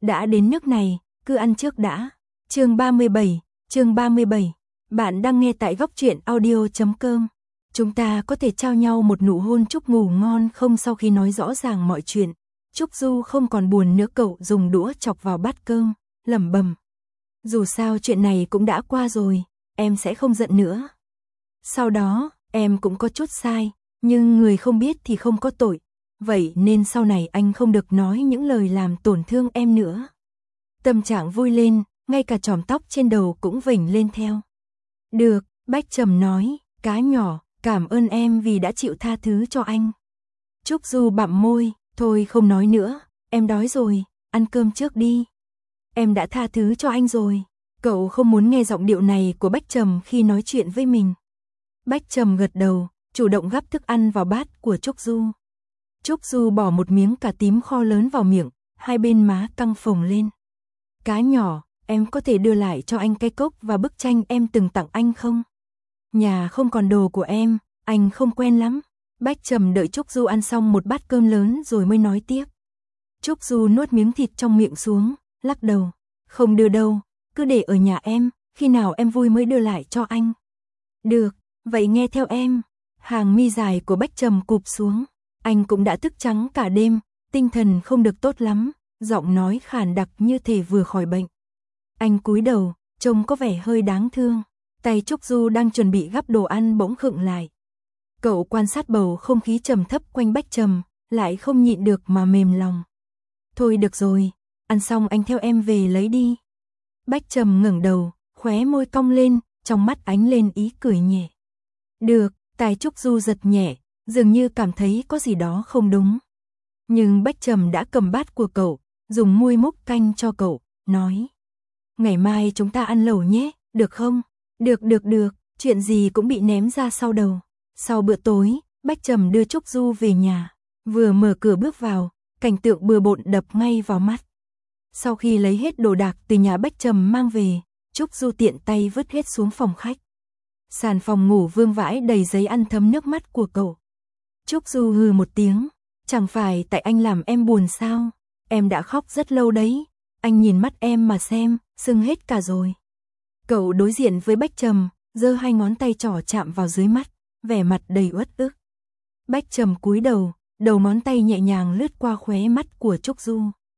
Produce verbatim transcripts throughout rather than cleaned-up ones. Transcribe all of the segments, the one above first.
đã đến nước này, cứ ăn trước đã. Chương ba mươi bảy, chương ba mươi bảy. Bạn đang nghe tại góc truyện audio chấm com. Chúng ta có thể trao nhau một nụ hôn chúc ngủ ngon không? Sau khi nói rõ ràng mọi chuyện, Trúc Du không còn buồn nữa, cậu dùng đũa chọc vào bát cơm, lẩm bẩm. Dù sao chuyện này cũng đã qua rồi, em sẽ không giận nữa. Sau đó, em cũng có chút sai, nhưng người không biết thì không có tội. Vậy nên sau này anh không được nói những lời làm tổn thương em nữa. Tâm trạng vui lên, ngay cả chòm tóc trên đầu cũng vểnh lên theo. Được, Bách Trầm nói, cá nhỏ, cảm ơn em vì đã chịu tha thứ cho anh. Trúc Du bặm môi, thôi không nói nữa, em đói rồi, ăn cơm trước đi. Em đã tha thứ cho anh rồi. Cậu không muốn nghe giọng điệu này của Bách Trầm khi nói chuyện với mình. Bách Trầm gật đầu, chủ động gắp thức ăn vào bát của Trúc Du. Trúc Du bỏ một miếng cà tím kho lớn vào miệng, hai bên má căng phồng lên. Cá nhỏ, em có thể đưa lại cho anh cái cốc và bức tranh em từng tặng anh không? Nhà không còn đồ của em, anh không quen lắm. Bách Trầm đợi Trúc Du ăn xong một bát cơm lớn rồi mới nói tiếp. Trúc Du nuốt miếng thịt trong miệng xuống, lắc đầu. Không đưa đâu, cứ để ở nhà em, khi nào em vui mới đưa lại cho anh. Được, vậy nghe theo em. Hàng mi dài của Bách Trầm cụp xuống. Anh cũng đã thức trắng cả đêm, tinh thần không được tốt lắm, giọng nói khàn đặc như thể vừa khỏi bệnh. Anh cúi đầu, trông có vẻ hơi đáng thương. Tay Trúc Du đang chuẩn bị gắp đồ ăn bỗng khựng lại. Cậu quan sát bầu không khí trầm thấp quanh Bách Trầm, lại không nhịn được mà mềm lòng. Thôi được rồi, ăn xong anh theo em về lấy đi. Bách Trầm ngẩng đầu, khóe môi cong lên, trong mắt ánh lên ý cười nhẹ. Được, tai Trúc Du giật nhẹ, dường như cảm thấy có gì đó không đúng. Nhưng Bách Trầm đã cầm bát của cậu, dùng muôi múc canh cho cậu, nói. Ngày mai chúng ta ăn lẩu nhé, được không? Được được được, chuyện gì cũng bị ném ra sau đầu. Sau bữa tối, Bách Trầm đưa Trúc Du về nhà. Vừa mở cửa bước vào, cảnh tượng bừa bộn đập ngay vào mắt. Sau khi lấy hết đồ đạc từ nhà Bách Trầm mang về, Trúc Du tiện tay vứt hết xuống phòng khách. Sàn phòng ngủ vương vãi đầy giấy ăn thấm nước mắt của cậu. Trúc Du hừ một tiếng, chẳng phải tại anh làm em buồn sao? Em đã khóc rất lâu đấy, anh nhìn mắt em mà xem, sưng hết cả rồi. Cậu đối diện với Bách Trầm, giơ hai ngón tay trỏ chạm vào dưới mắt, vẻ mặt đầy uất ức. Bách Trầm cúi đầu, đầu ngón tay nhẹ nhàng lướt qua khóe mắt của Trúc Du.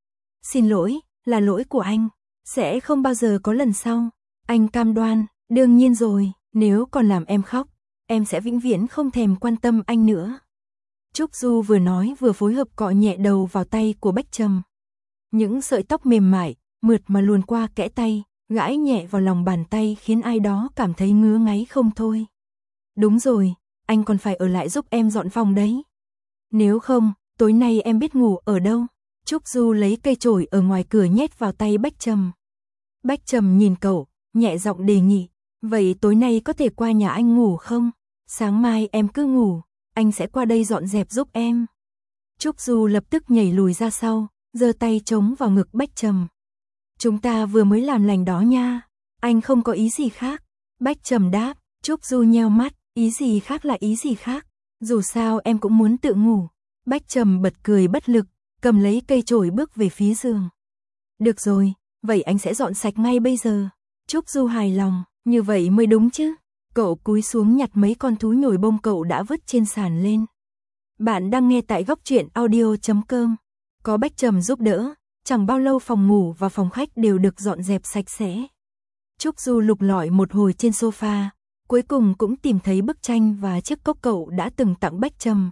Xin lỗi, là lỗi của anh, sẽ không bao giờ có lần sau. Anh cam đoan, đương nhiên rồi, nếu còn làm em khóc, em sẽ vĩnh viễn không thèm quan tâm anh nữa. Trúc Du vừa nói vừa phối hợp cọ nhẹ đầu vào tay của Bách Trầm. Những sợi tóc mềm mại, mượt mà luồn qua kẽ tay, gãi nhẹ vào lòng bàn tay khiến ai đó cảm thấy ngứa ngáy không thôi. Đúng rồi, anh còn phải ở lại giúp em dọn phòng đấy. Nếu không, tối nay em biết ngủ ở đâu? Trúc Du lấy cây chổi ở ngoài cửa nhét vào tay Bách Trầm. Bách Trầm nhìn cậu, nhẹ giọng đề nghị. Vậy tối nay có thể qua nhà anh ngủ không? Sáng mai em cứ ngủ, anh sẽ qua đây dọn dẹp giúp em. Trúc Du lập tức nhảy lùi ra sau, giơ tay chống vào ngực Bách Trầm. Chúng ta vừa mới làm lành đó nha, anh không có ý gì khác. Bách Trầm đáp. Trúc Du nheo mắt, ý gì khác là ý gì khác, dù sao em cũng muốn tự ngủ. Bách Trầm bật cười bất lực, cầm lấy cây chổi bước về phía giường. Được rồi, vậy anh sẽ dọn sạch ngay bây giờ. Trúc Du hài lòng, như vậy mới đúng chứ. Cậu cúi xuống nhặt mấy con thú nhồi bông cậu đã vứt trên sàn lên. Bạn đang nghe tại góc truyện audio chấm com. Có Bách Trầm giúp đỡ, chẳng bao lâu phòng ngủ và phòng khách đều được dọn dẹp sạch sẽ. Trúc Du lục lọi một hồi trên sofa, cuối cùng cũng tìm thấy bức tranh và chiếc cốc cậu đã từng tặng Bách Trầm.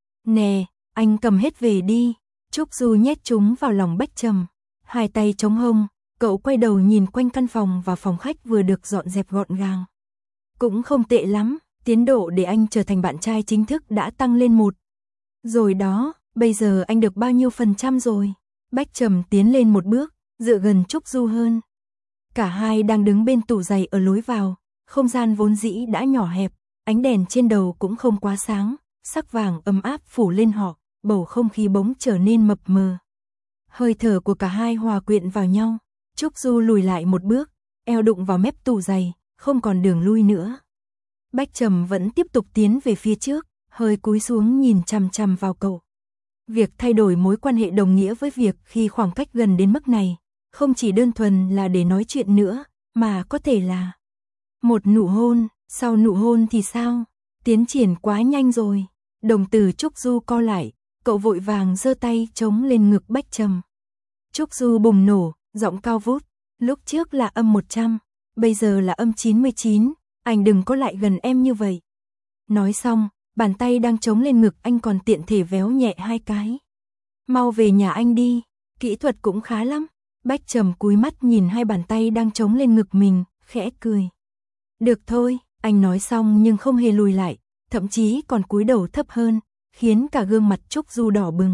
Nè, anh cầm hết về đi. Trúc Du nhét chúng vào lòng Bách Trầm. Hai tay chống hông, cậu quay đầu nhìn quanh căn phòng và phòng khách vừa được dọn dẹp gọn gàng. Cũng không tệ lắm, tiến độ để anh trở thành bạn trai chính thức đã tăng lên một. Rồi đó, bây giờ anh được bao nhiêu phần trăm rồi? Bách Trầm tiến lên một bước, dựa gần Trúc Du hơn. Cả hai đang đứng bên tủ giày ở lối vào, không gian vốn dĩ đã nhỏ hẹp, ánh đèn trên đầu cũng không quá sáng, sắc vàng ấm áp phủ lên họ, bầu không khí bỗng trở nên mập mờ. Hơi thở của cả hai hòa quyện vào nhau, Trúc Du lùi lại một bước, eo đụng vào mép tủ giày, không còn đường lui nữa. Bách Trầm vẫn tiếp tục tiến về phía trước, hơi cúi xuống nhìn chằm chằm vào cậu. Việc thay đổi mối quan hệ đồng nghĩa với việc khi khoảng cách gần đến mức này, không chỉ đơn thuần là để nói chuyện nữa, mà có thể là một nụ hôn, sau nụ hôn thì sao? Tiến triển quá nhanh rồi. Đồng tử Trúc Du co lại, cậu vội vàng giơ tay chống lên ngực Bách Trầm. Trúc Du bùng nổ, giọng cao vút, lúc trước là âm một trăm, bây giờ là âm chín mươi chín, anh đừng có lại gần em như vậy. Nói xong, bàn tay đang chống lên ngực anh còn tiện thể véo nhẹ hai cái. Mau về nhà anh đi, kỹ thuật cũng khá lắm. Bách Trầm cúi mắt nhìn hai bàn tay đang chống lên ngực mình, khẽ cười. Được thôi, anh nói xong nhưng không hề lùi lại, thậm chí còn cúi đầu thấp hơn, khiến cả gương mặt Trúc Du đỏ bừng.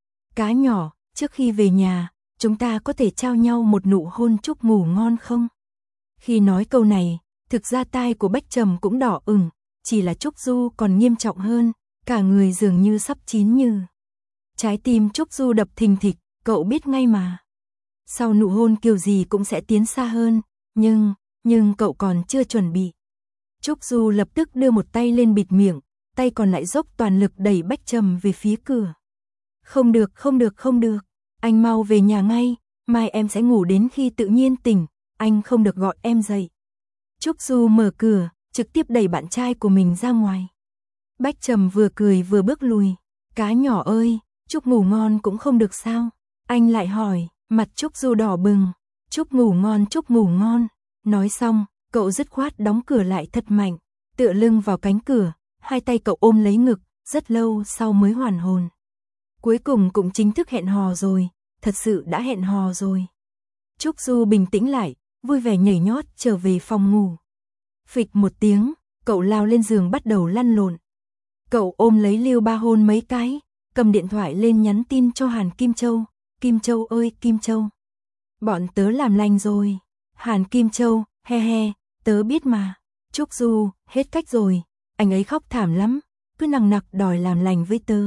Cá nhỏ, trước khi về nhà, chúng ta có thể trao nhau một nụ hôn chúc ngủ ngon không? Khi nói câu này, thực ra tai của Bách Trầm cũng đỏ ửng, chỉ là Trúc Du còn nghiêm trọng hơn, cả người dường như sắp chín như. Trái tim Trúc Du đập thình thịch, cậu biết ngay mà. Sau nụ hôn kiểu gì cũng sẽ tiến xa hơn, nhưng, nhưng cậu còn chưa chuẩn bị. Trúc Du lập tức đưa một tay lên bịt miệng, tay còn lại dốc toàn lực đẩy Bách Trầm về phía cửa. Không được, không được, không được, anh mau về nhà ngay, mai em sẽ ngủ đến khi tự nhiên tỉnh, anh không được gọi em dậy. Trúc Du mở cửa, trực tiếp đẩy bạn trai của mình ra ngoài. Bách Trầm vừa cười vừa bước lùi. Cá nhỏ ơi, Trúc ngủ ngon cũng không được sao? Anh lại hỏi, mặt Trúc Du đỏ bừng. Trúc ngủ ngon, Trúc ngủ ngon. Nói xong, cậu dứt khoát đóng cửa lại thật mạnh, tựa lưng vào cánh cửa, hai tay cậu ôm lấy ngực, rất lâu sau mới hoàn hồn. Cuối cùng cũng chính thức hẹn hò rồi, thật sự đã hẹn hò rồi. Trúc Du bình tĩnh lại, vui vẻ nhảy nhót trở về phòng ngủ. Phịch một tiếng, cậu lao lên giường bắt đầu lăn lộn. Cậu ôm lấy Lưu Ba hôn mấy cái, cầm điện thoại lên nhắn tin cho Hàn Kim Châu. Kim Châu ơi Kim Châu, bọn tớ làm lành rồi. Hàn Kim Châu, he he, tớ biết mà. Trúc Du, hết cách rồi, anh ấy khóc thảm lắm, cứ nằng nặc đòi làm lành với tớ.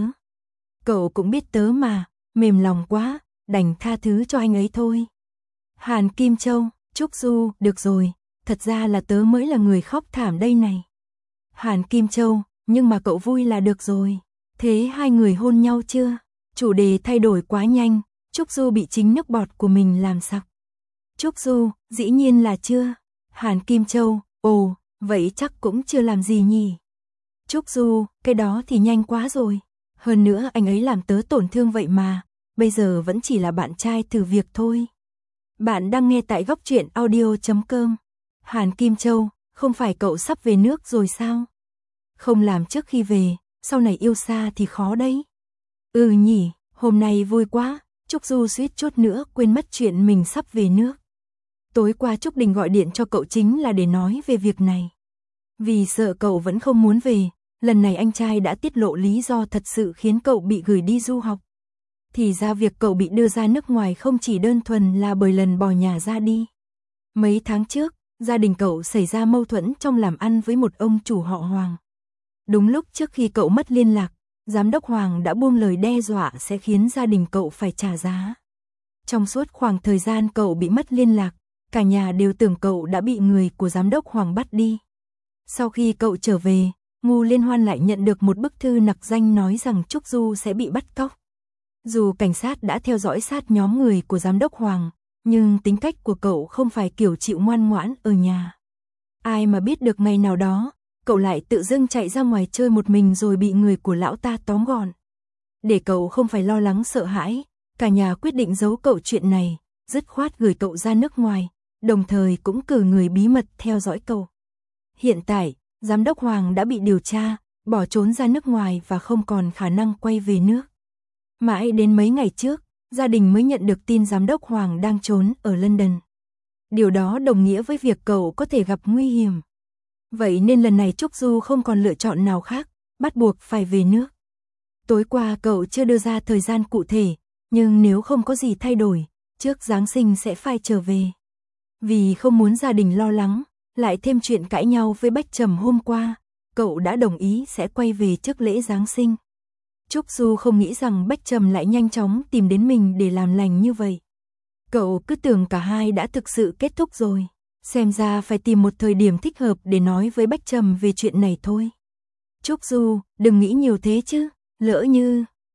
Cậu cũng biết tớ mà, mềm lòng quá, đành tha thứ cho anh ấy thôi. Hàn Kim Châu, Trúc Du, được rồi, thật ra là tớ mới là người khóc thảm đây này. Hàn Kim Châu, nhưng mà cậu vui là được rồi. Thế hai người hôn nhau chưa? Chủ đề thay đổi quá nhanh, Trúc Du bị chính nước bọt của mình làm sặc. Trúc Du, dĩ nhiên là chưa. Hàn Kim Châu, ồ, vậy chắc cũng chưa làm gì nhỉ. Trúc Du, cái đó thì nhanh quá rồi. Hơn nữa anh ấy làm tớ tổn thương vậy mà, bây giờ vẫn chỉ là bạn trai thử việc thôi. Bạn đang nghe tại góc truyện audio chấm com. Hàn Kim Châu, không phải cậu sắp về nước rồi sao? Không làm trước khi về, sau này yêu xa thì khó đấy. Ừ nhỉ, hôm nay vui quá, Trúc Du suýt chút nữa quên mất chuyện mình sắp về nước. Tối qua Trúc Đình gọi điện cho cậu chính là để nói về việc này. Vì sợ cậu vẫn không muốn về, lần này anh trai đã tiết lộ lý do thật sự khiến cậu bị gửi đi du học. Thì ra việc cậu bị đưa ra nước ngoài không chỉ đơn thuần là bởi lần bỏ nhà ra đi. Mấy tháng trước, gia đình cậu xảy ra mâu thuẫn trong làm ăn với một ông chủ họ Hoàng. Đúng lúc trước khi cậu mất liên lạc, giám đốc Hoàng đã buông lời đe dọa sẽ khiến gia đình cậu phải trả giá. Trong suốt khoảng thời gian cậu bị mất liên lạc, cả nhà đều tưởng cậu đã bị người của giám đốc Hoàng bắt đi. Sau khi cậu trở về, Ngu Liên Hoan lại nhận được một bức thư nặc danh nói rằng Trúc Du sẽ bị bắt cóc. Dù cảnh sát đã theo dõi sát nhóm người của giám đốc Hoàng, nhưng tính cách của cậu không phải kiểu chịu ngoan ngoãn ở nhà. Ai mà biết được ngày nào đó, cậu lại tự dưng chạy ra ngoài chơi một mình rồi bị người của lão ta tóm gọn. Để cậu không phải lo lắng sợ hãi, cả nhà quyết định giấu cậu chuyện này, dứt khoát gửi cậu ra nước ngoài, đồng thời cũng cử người bí mật theo dõi cậu. Hiện tại, giám đốc Hoàng đã bị điều tra, bỏ trốn ra nước ngoài và không còn khả năng quay về nước. Mãi đến mấy ngày trước, gia đình mới nhận được tin giám đốc Hoàng đang trốn ở London. Điều đó đồng nghĩa với việc cậu có thể gặp nguy hiểm. Vậy nên lần này Trúc Du không còn lựa chọn nào khác, bắt buộc phải về nước. Tối qua cậu chưa đưa ra thời gian cụ thể, nhưng nếu không có gì thay đổi, trước Giáng sinh sẽ phải trở về. Vì không muốn gia đình lo lắng, lại thêm chuyện cãi nhau với Bách Trầm hôm qua, cậu đã đồng ý sẽ quay về trước lễ Giáng sinh. Trúc Du không nghĩ rằng Bách Trầm lại nhanh chóng tìm đến mình để làm lành như vậy. Cậu cứ tưởng cả hai đã thực sự kết thúc rồi, xem ra phải tìm một thời điểm thích hợp để nói với Bách Trầm về chuyện này thôi. Trúc Du, đừng nghĩ nhiều thế chứ, lỡ như,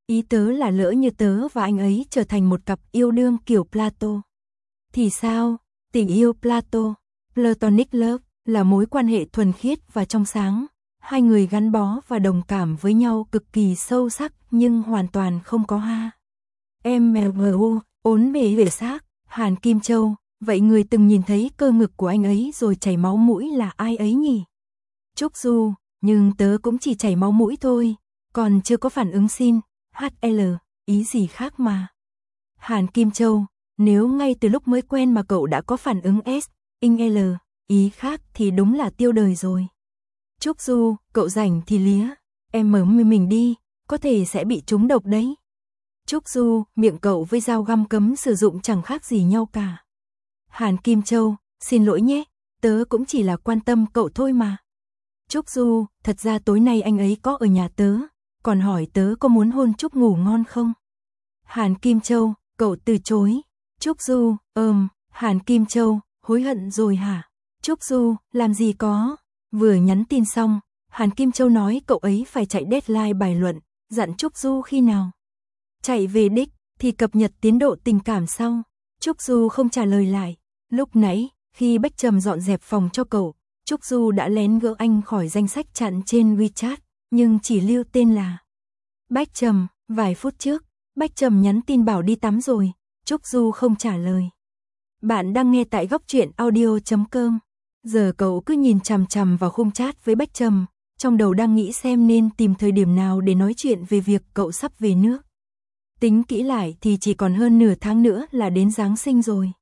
Ý tớ là lỡ như tớ và anh ấy trở thành một cặp yêu đương kiểu Plato. Thì sao? Tình yêu Plato, Platonic love, là mối quan hệ thuần khiết và trong sáng. Hai người gắn bó và đồng cảm với nhau cực kỳ sâu sắc nhưng hoàn toàn không có ha. em lờ u, ốn bề về xác, Hàn Kim Châu, vậy người từng nhìn thấy cơ ngực của anh ấy rồi chảy máu mũi là ai ấy nhỉ? Trúc Du, nhưng tớ cũng chỉ chảy máu mũi thôi, còn chưa có phản ứng xin, hát lờ, ý gì khác mà. Hàn Kim Châu, nếu ngay từ lúc mới quen mà cậu đã có phản ứng S, in L, ý khác thì đúng là tiêu đời rồi. Trúc Du, cậu rảnh thì lía, em mở mình đi, có thể sẽ bị trúng độc đấy. Trúc Du, miệng cậu với dao găm cấm sử dụng chẳng khác gì nhau cả. Hàn Kim Châu, xin lỗi nhé, tớ cũng chỉ là quan tâm cậu thôi mà. Trúc Du, thật ra tối nay anh ấy có ở nhà tớ, còn hỏi tớ có muốn hôn Trúc ngủ ngon không? Hàn Kim Châu, cậu từ chối. Trúc Du, ừm, Hàn Kim Châu, hối hận rồi hả? Trúc Du, làm gì có. Vừa nhắn tin xong, Hàn Kim Châu nói cậu ấy phải chạy deadline bài luận, dặn Trúc Du khi nào chạy về đích thì cập nhật tiến độ tình cảm sau. Trúc Du không trả lời lại. Lúc nãy, khi Bách Trầm dọn dẹp phòng cho cậu, Trúc Du đã lén gỡ anh khỏi danh sách chặn trên WeChat, nhưng chỉ lưu tên là Bách Trầm. Vài phút trước, Bách Trầm nhắn tin bảo đi tắm rồi, Trúc Du không trả lời. Bạn đang nghe tại góc truyện audio chấm com. Giờ cậu cứ nhìn chằm chằm vào khung chat với Bách Trầm, trong đầu đang nghĩ xem nên tìm thời điểm nào để nói chuyện về việc cậu sắp về nước. Tính kỹ lại thì chỉ còn hơn nửa tháng nữa là đến Giáng sinh rồi.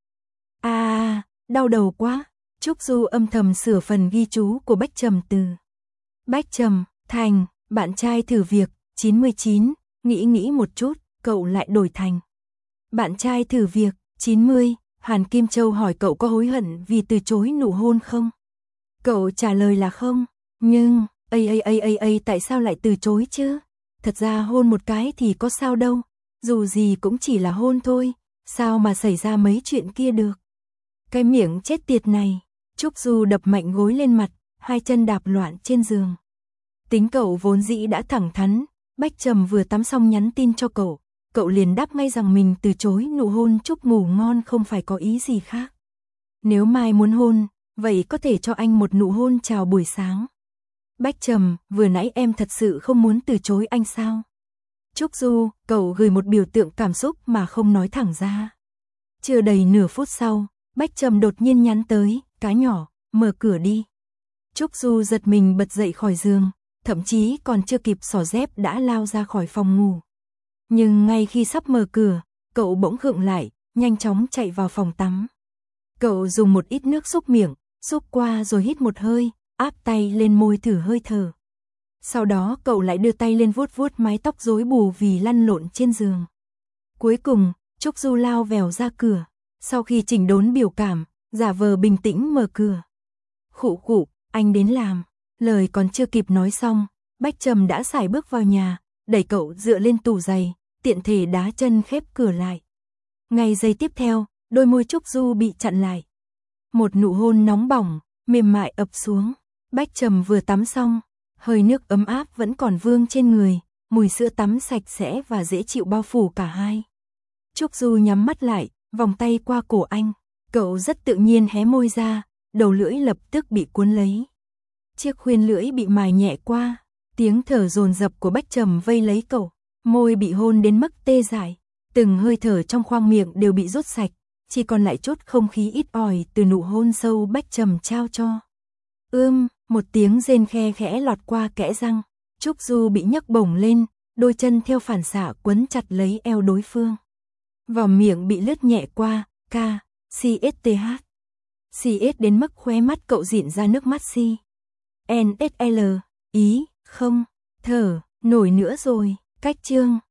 À, đau đầu quá. Trúc Du âm thầm sửa phần ghi chú của Bách Trầm từ Bách Trầm, thành, bạn trai thử việc, chín mươi chín, nghĩ nghĩ một chút, cậu lại đổi thành bạn trai thử việc, chín mươi. Hàn Kim Châu hỏi cậu có hối hận vì từ chối nụ hôn không? Cậu trả lời là không, nhưng, ây ây ây ây ây tại sao lại từ chối chứ? Thật ra hôn một cái thì có sao đâu, dù gì cũng chỉ là hôn thôi, sao mà xảy ra mấy chuyện kia được? Cái miệng chết tiệt này. Trúc Du đập mạnh gối lên mặt, hai chân đạp loạn trên giường. Tính cậu vốn dĩ đã thẳng thắn, Bách Trầm vừa tắm xong nhắn tin cho cậu, cậu liền đáp ngay rằng mình từ chối nụ hôn chúc ngủ ngon không phải có ý gì khác. Nếu mai muốn hôn, vậy có thể cho anh một nụ hôn chào buổi sáng. Bách Trầm, vừa nãy em thật sự không muốn từ chối anh sao? Trúc Du, cậu gửi một biểu tượng cảm xúc mà không nói thẳng ra. Chưa đầy nửa phút sau, Bách Trầm đột nhiên nhắn tới, cá nhỏ, mở cửa đi. Trúc Du giật mình bật dậy khỏi giường, thậm chí còn chưa kịp xỏ dép đã lao ra khỏi phòng ngủ. Nhưng ngay khi sắp mở cửa, cậu bỗng khựng lại, nhanh chóng chạy vào phòng tắm. Cậu dùng một ít nước xúc miệng, xúc qua rồi hít một hơi, áp tay lên môi thử hơi thở. Sau đó cậu lại đưa tay lên vuốt vuốt mái tóc rối bù vì lăn lộn trên giường. Cuối cùng, Trúc Du lao vèo ra cửa, sau khi chỉnh đốn biểu cảm, giả vờ bình tĩnh mở cửa. Khụ khụ, anh đến làm. Lời còn chưa kịp nói xong, Bách Trầm đã sải bước vào nhà, đẩy cậu dựa lên tủ giày, tiện thể đá chân khép cửa lại. Ngay giây tiếp theo, đôi môi Trúc Du bị chặn lại. Một nụ hôn nóng bỏng, mềm mại ập xuống. Bách Trầm vừa tắm xong, hơi nước ấm áp vẫn còn vương trên người, mùi sữa tắm sạch sẽ và dễ chịu bao phủ cả hai. Trúc Du nhắm mắt lại, vòng tay qua cổ anh, cậu rất tự nhiên hé môi ra, đầu lưỡi lập tức bị cuốn lấy. Chiếc khuyên lưỡi bị mài nhẹ qua, tiếng thở dồn dập của Bách Trầm vây lấy cậu, môi bị hôn đến mức tê dại, từng hơi thở trong khoang miệng đều bị rút sạch, chỉ còn lại chút không khí ít ỏi từ nụ hôn sâu Bách Trầm trao cho. Ưm, một tiếng rên khe khẽ lọt qua kẽ răng, Trúc Du bị nhấc bổng lên, đôi chân theo phản xạ quấn chặt lấy eo đối phương. Vòng miệng bị lướt nhẹ qua, ca, xê ét tê hát. xê ét đến mức khóe mắt cậu dịn ra nước mắt si. en ét lờ, ý, không, thở, nổi nữa rồi, cách chương.